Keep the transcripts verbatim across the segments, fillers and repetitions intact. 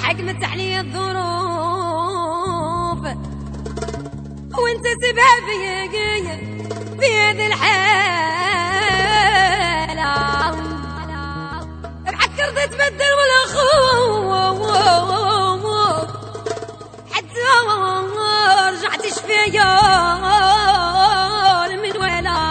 حكمت علي الظروف وانت سبابي في هذه الحالة. بحك رضيت تبدل ولا خوف حتى رجعت شفيا المنوالة.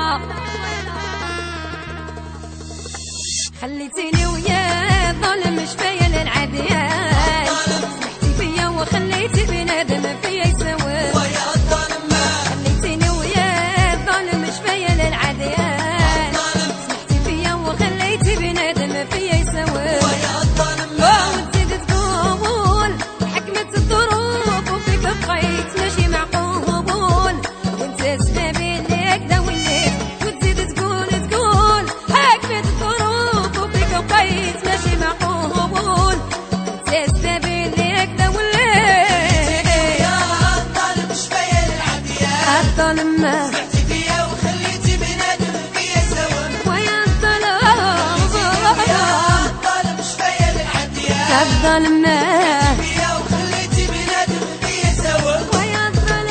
خليتيني ويا ظلم شفايا للعديان سمحتي فيا وخليتي بنادم فيا يسوي. خليتيني ويا ظلم شفايا للعديان سمحتي فيا وخليتي بنادم فيا يسوي. وتزيد تقول حكمت الظروف وفيك بقيت ماشي معقول وانت سبابي اللي هكذا وليت. وتزيد تقول تقول حكمت الظروف وفيك بقيت ماشي معقول انت سبابي اللي هكذا وليت. يا الظالم شفايا للعديان الظالم سمحتي فيا وخليتي بنادم فيا سوا. ويا الظلام يا الظالم شفايا للعديان الظالم فيا وخليتي بنادم فيا سوا. ويا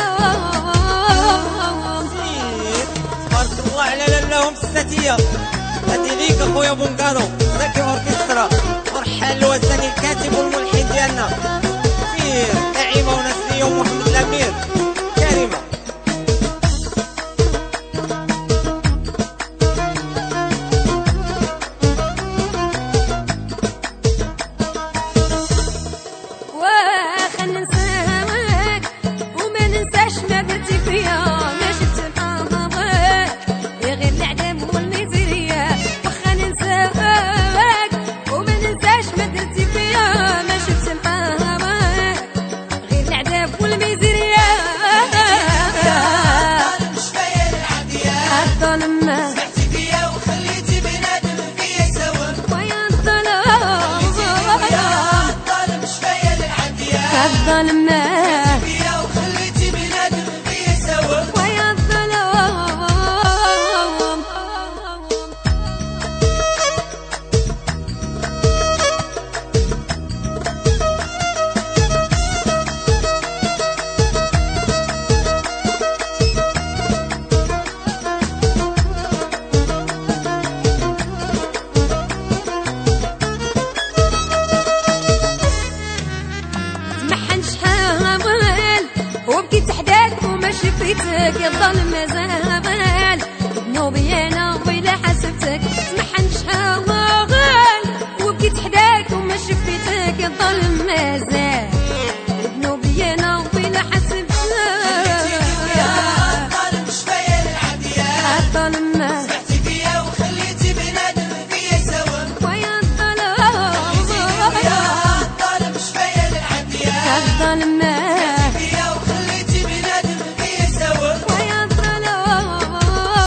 الظلام. تبارك الله على لهم الساتية. هادي ليك اخويا بونكارو زكي اوركسترا مرحل الوزني الكاتب والملحن ديالنا سير نعيمة ونسرية ومحمد الامير كريمة. وخل ننساك وما ننساش ما درتي فيا ما شفت نحافظك يا غير العذاب والميزيرية. وخا ننساك وما ننساش ما درتي فيا ما شفت نحافظك غير العذاب والميزيرية. الظالم شفايا للعديان الظلم سمحتي فيا وخليتي بنادم فيا سوا. ويا الظلام. يا الظالم شفايا للعديان الظلم فيا وخليتي بنادم فيا سوا. ويا الظلام. محن شحال وبكيت حداك وما شفيتك يا الظلم مازال ذنوبي انا